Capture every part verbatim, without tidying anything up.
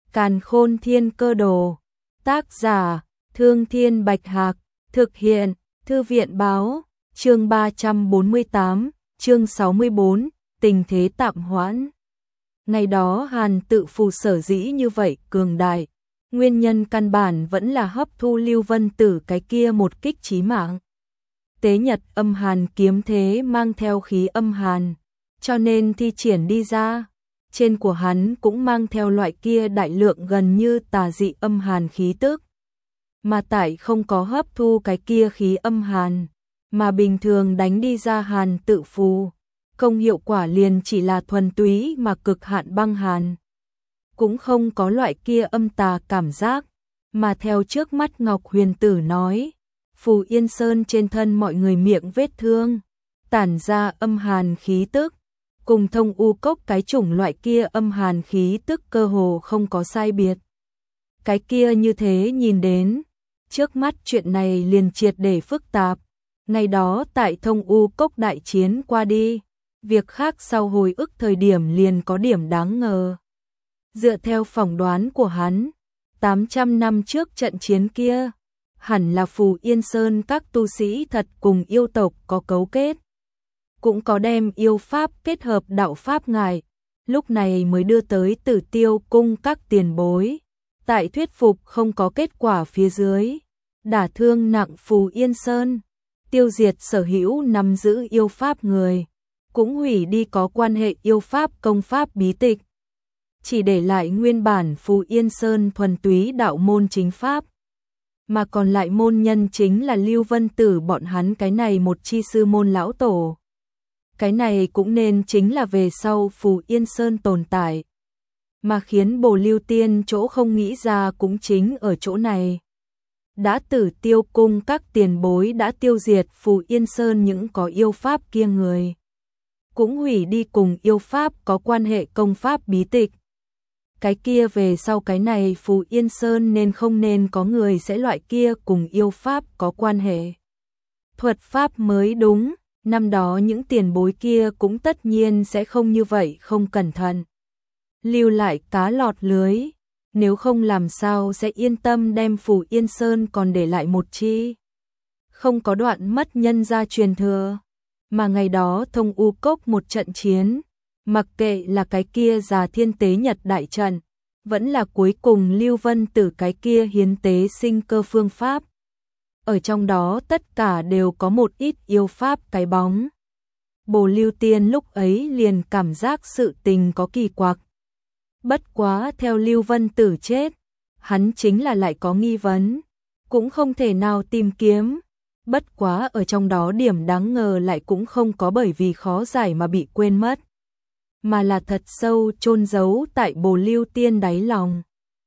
Càn Khôn Thiên Cơ Đồ. Tác giả: Thương Thiên Bạch Hạc. Thực hiện: Thư viện báo. Chương ba trăm bốn mươi tám, chương sáu mươi bốn, tình thế tạm hoãn. Ngày đó Hàn Tự Phù sở dĩ như vậy cường đại, nguyên nhân căn bản vẫn là hấp thu Lưu Vân Tử cái kia một kích chí mạng. Tế Nhật Âm Hàn kiếm thế mang theo khí âm hàn, cho nên thi triển đi ra, trên của hắn cũng mang theo loại kia đại lượng gần như tà dị âm hàn khí tức. Mà tại không có hấp thu cái kia khí âm hàn, mà bình thường đánh đi ra Hàn Tự Phù, công hiệu quả liền chỉ là thuần túy mà cực hạn băng hàn. Cũng không có loại kia âm tà cảm giác, mà theo trước mắt Ngọc Huyền Tử nói, Phù Yên Sơn trên thân mọi người miệng vết thương, tản ra âm hàn khí tức, cùng Thông U Cốc cái chủng loại kia âm hàn khí tức cơ hồ không có sai biệt. Cái kia như thế nhìn đến, trước mắt chuyện này liền triệt để phức tạp. Ngày đó tại Thông U Cốc đại chiến qua đi, việc khác sau hồi ức thời điểm liền có điểm đáng ngờ. Dựa theo phỏng đoán của hắn, tám trăm năm trước trận chiến kia, hẳn là Phù Yên Sơn các tu sĩ thật cùng yêu tộc có cấu kết. Cũng có đem yêu pháp kết hợp đạo pháp ngài, lúc này mới đưa tới Tử Tiêu cung các tiền bối. Tại thuyết phục không có kết quả phía dưới, đả thương nặng Phù Yên Sơn, tiêu diệt sở hữu nắm giữ yêu pháp người, cũng hủy đi có quan hệ yêu pháp công pháp bí tịch. Chỉ để lại nguyên bản Phù Yên Sơn thuần túy đạo môn chính pháp. Mà còn lại môn nhân chính là Lưu Vân Tử bọn hắn cái này một chi sư môn lão tổ. Cái này cũng nên chính là về sau Phù Yên Sơn tồn tại. Mà khiến Bồ Lưu Tiên chỗ không nghĩ ra cũng chính ở chỗ này. Đã Tử Tiêu cung các tiền bối đã tiêu diệt Phù Yên Sơn những có yêu pháp kia người. Cũng hủy đi cùng yêu pháp có quan hệ công pháp bí tịch. Cái kia về sau cái này Phù Yên Sơn nên không nên có người sẽ loại kia cùng yêu pháp có quan hệ. Thuật pháp mới đúng, năm đó những tiền bối kia cũng tất nhiên sẽ không như vậy không cẩn thận. Lưu lại cá lọt lưới, nếu không làm sao sẽ yên tâm đem Phù Yên Sơn còn để lại một chi. Không có đoạn mất nhân gia truyền thừa, mà ngày đó Thông U Cốc một trận chiến, mặc kệ là cái kia già thiên tế nhật đại trận, vẫn là cuối cùng Lưu Vân Tử cái kia hiến tế sinh cơ phương pháp. Ở trong đó tất cả đều có một ít yêu pháp cái bóng. Bồ Lưu Tiên lúc ấy liền cảm giác sự tình có kỳ quặc. Bất quá theo Lưu Vân Tử chết, hắn chính là lại có nghi vấn, cũng không thể nào tìm kiếm. Bất quá ở trong đó điểm đáng ngờ lại cũng không có bởi vì khó giải mà bị quên mất, mà là thật sâu chôn giấu tại Bồ Lưu Tiên đáy lòng.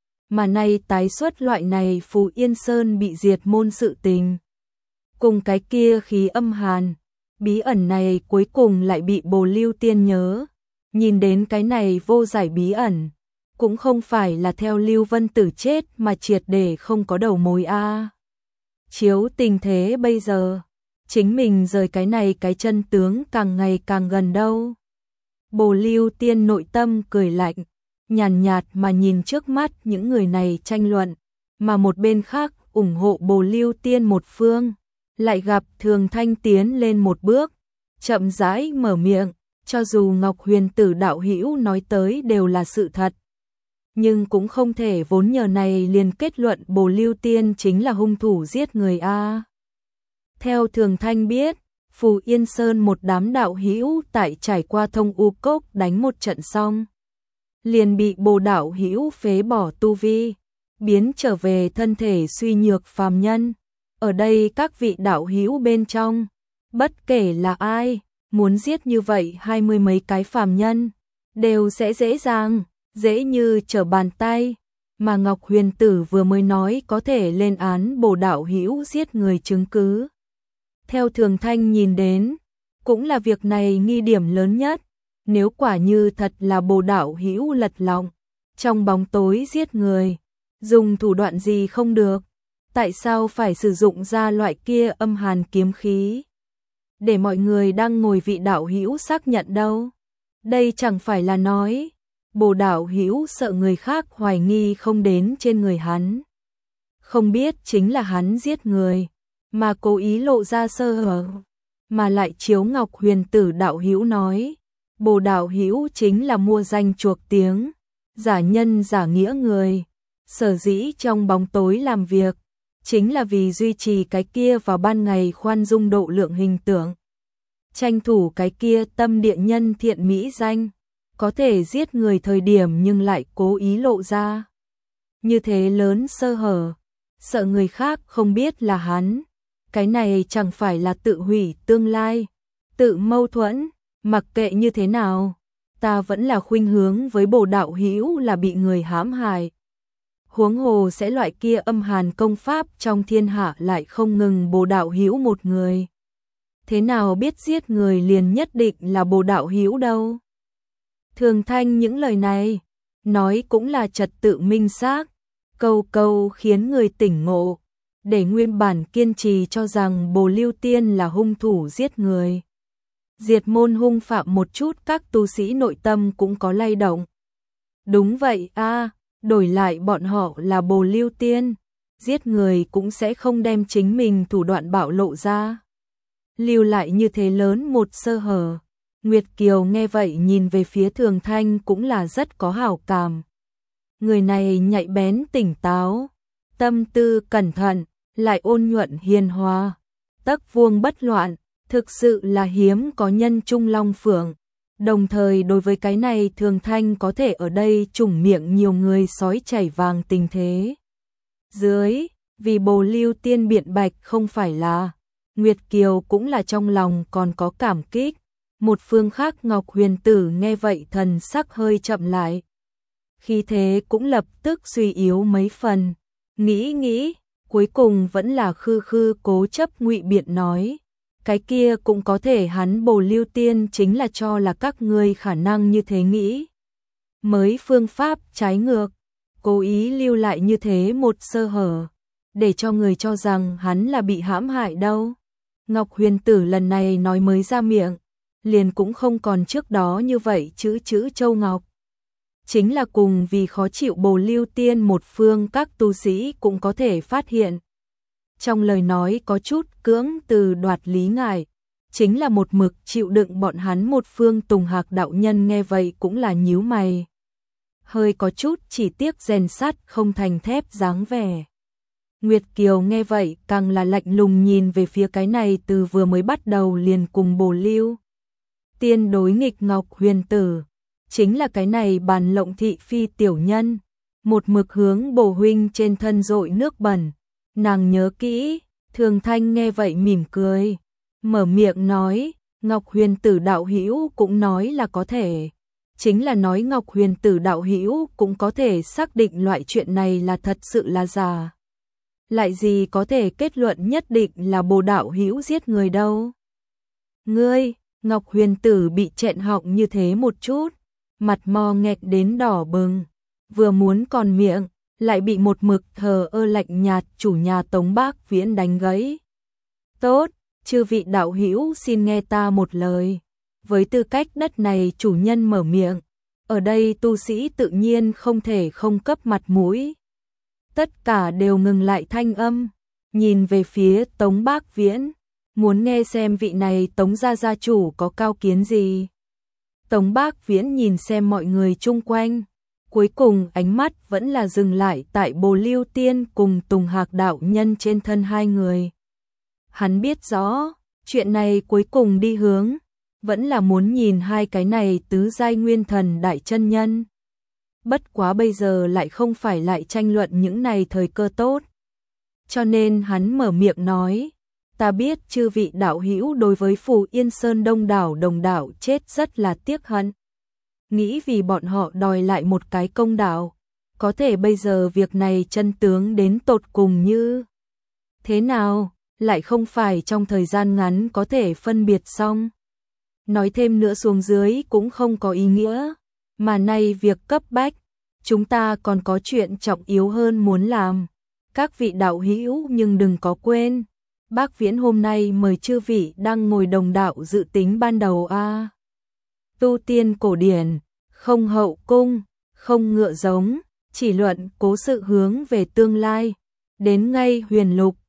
Mà nay tái xuất loại này Phù Yên Sơn bị diệt môn sự tình. Cùng cái kia khí âm hàn, bí ẩn này cuối cùng lại bị Bồ Lưu Tiên nhớ. Nhìn đến cái này vô giải bí ẩn, cũng không phải là theo Lưu Vân Tử chết mà triệt để không có đầu mối a. À. Chiếu tình thế bây giờ, chính mình rời cái này cái chân tướng càng ngày càng gần đâu. Bồ Lưu Tiên nội tâm cười lạnh, nhàn nhạt mà nhìn trước mắt những người này tranh luận, mà một bên khác ủng hộ Bồ Lưu Tiên một phương, lại gặp Thường Thanh tiến lên một bước, chậm rãi mở miệng, cho dù Ngọc Huyền Tử đạo hữu nói tới đều là sự thật, nhưng cũng không thể vốn nhờ này liền kết luận Bồ Lưu Tiên chính là hung thủ giết người a. Theo Thường Thanh biết, Phù Yên Sơn một đám đạo hữu tại trải qua Thông U Cốc đánh một trận xong, liền bị Bồ đạo hữu phế bỏ tu vi, biến trở về thân thể suy nhược phàm nhân. Ở đây các vị đạo hữu bên trong, bất kể là ai, muốn giết như vậy hai mươi mấy cái phàm nhân, đều sẽ dễ dàng, dễ như trở bàn tay. Mà Ngọc Huyền Tử vừa mới nói có thể lên án Bồ đạo hữu giết người chứng cứ. Theo Thường Thanh nhìn đến, cũng là việc này nghi điểm lớn nhất. Nếu quả như thật là Bồ đạo hữu lật lọng, trong bóng tối giết người, dùng thủ đoạn gì không được, tại sao phải sử dụng ra loại kia âm hàn kiếm khí? Để mọi người đang ngồi vị đạo hữu xác nhận đâu. Đây chẳng phải là nói, Bồ đạo hữu sợ người khác hoài nghi không đến trên người hắn. Không biết chính là hắn giết người, mà cố ý lộ ra sơ hở. Mà lại chiếu Ngọc Huyền Tử đạo hữu nói, Bồ đạo hữu chính là mua danh chuộc tiếng, giả nhân giả nghĩa người, sở dĩ trong bóng tối làm việc, chính là vì duy trì cái kia vào ban ngày khoan dung độ lượng hình tượng. Tranh thủ cái kia tâm địa nhân thiện mỹ danh, có thể giết người thời điểm nhưng lại cố ý lộ ra. Như thế lớn sơ hở, sợ người khác không biết là hắn. Cái này chẳng phải là tự hủy tương lai, tự mâu thuẫn, mặc kệ như thế nào, ta vẫn là khuynh hướng với Bồ đạo hữu là bị người hãm hại. Huống hồ sẽ loại kia âm hàn công pháp trong thiên hạ lại không ngừng Bồ đạo hữu một người. Thế nào biết giết người liền nhất định là Bồ đạo hữu đâu. Thường Thanh những lời này, nói cũng là trật tự minh xác, câu câu khiến người tỉnh ngộ, để nguyên bản kiên trì cho rằng Bồ Lưu Tiên là hung thủ giết người. Diệt môn hung phạm một chút các tu sĩ nội tâm cũng có lay động. Đúng vậy a, à, đổi lại bọn họ là Bồ Lưu Tiên, giết người cũng sẽ không đem chính mình thủ đoạn bạo lộ ra. Lưu lại như thế lớn một sơ hở. Nguyệt Kiều nghe vậy nhìn về phía Thường Thanh cũng là rất có hảo cảm. Người này nhạy bén tỉnh táo, tâm tư cẩn thận, lại ôn nhuận hiền hòa, tấc vuông bất loạn, thực sự là hiếm có nhân trung long phượng. Đồng thời đối với cái này Thường Thanh có thể ở đây trùng miệng nhiều người sói chảy vàng tình thế. Dưới, vì Bồ Lưu Tiên biện bạch không phải là, Nguyệt Kiều cũng là trong lòng còn có cảm kích. Một phương khác Ngọc Huyền Tử nghe vậy thần sắc hơi chậm lại. Khi thế cũng lập tức suy yếu mấy phần, nghĩ nghĩ, cuối cùng vẫn là khư khư cố chấp ngụy biện nói. Cái kia cũng có thể hắn Bồ Lưu Tiên chính là cho là các ngươi khả năng như thế nghĩ. Mới phương pháp trái ngược, cố ý lưu lại như thế một sơ hở, để cho người cho rằng hắn là bị hãm hại đâu. Ngọc Huyền Tử lần này nói mới ra miệng, liền cũng không còn trước đó như vậy chữ chữ châu ngọc. Chính là cùng vì khó chịu Bồ Lưu Tiên một phương các tu sĩ cũng có thể phát hiện. Trong lời nói có chút cưỡng từ đoạt lý ngại, chính là một mực chịu đựng bọn hắn một phương Tùng Hạc đạo nhân nghe vậy cũng là nhíu mày. Hơi có chút chỉ tiếc rèn sắt không thành thép dáng vẻ. Nguyệt Kiều nghe vậy càng là lạnh lùng nhìn về phía cái này từ vừa mới bắt đầu liền cùng Bồ Lưu Tiên đối nghịch Ngọc Huyền Tử. Chính là cái này bàn lộng thị phi tiểu nhân, một mực hướng Bồ huynh trên thân dội nước bẩn. Nàng nhớ kỹ, Thường Thanh nghe vậy mỉm cười, mở miệng nói, Ngọc Huyền Tử đạo hữu cũng nói là có thể. Chính là nói Ngọc Huyền Tử đạo hữu cũng có thể xác định loại chuyện này là thật sự là giả. Lại gì có thể kết luận nhất định là Bồ đạo hữu giết người đâu. Ngươi, Ngọc Huyền Tử bị chẹn họng như thế một chút, mặt mò nghẹt đến đỏ bừng, vừa muốn còn miệng, lại bị một mực thờ ơ lạnh nhạt chủ nhà Tống Bác Viễn đánh gãy. Tốt, chư vị đạo hữu xin nghe ta một lời. Với tư cách đất này chủ nhân mở miệng, ở đây tu sĩ tự nhiên không thể không cấp mặt mũi. Tất cả đều ngừng lại thanh âm, nhìn về phía Tống Bác Viễn, muốn nghe xem vị này Tống gia gia chủ có cao kiến gì. Tống Bác Viễn nhìn xem mọi người chung quanh, cuối cùng ánh mắt vẫn là dừng lại tại Bồ Lưu Tiên cùng Tùng Hạc đạo nhân trên thân hai người. Hắn biết rõ, chuyện này cuối cùng đi hướng, vẫn là muốn nhìn hai cái này tứ giai nguyên thần đại chân nhân. Bất quá bây giờ lại không phải lại tranh luận những này thời cơ tốt. Cho nên hắn mở miệng nói, ta biết chư vị đạo hữu đối với Phù Yên Sơn đông đảo đồng đạo chết rất là tiếc hận. Nghĩ vì bọn họ đòi lại một cái công đạo, có thể bây giờ việc này chân tướng đến tột cùng như thế nào, lại không phải trong thời gian ngắn có thể phân biệt xong. Nói thêm nữa xuống dưới cũng không có ý nghĩa, mà nay việc cấp bách, chúng ta còn có chuyện trọng yếu hơn muốn làm. Các vị đạo hữu nhưng đừng có quên, Bác Viễn hôm nay mời chư vị đang ngồi đồng đạo dự tính ban đầu a. Tu tiên cổ điển, không hậu cung, không ngựa giống, chỉ luận cố sự hướng về tương lai. Đến ngay huyền lục,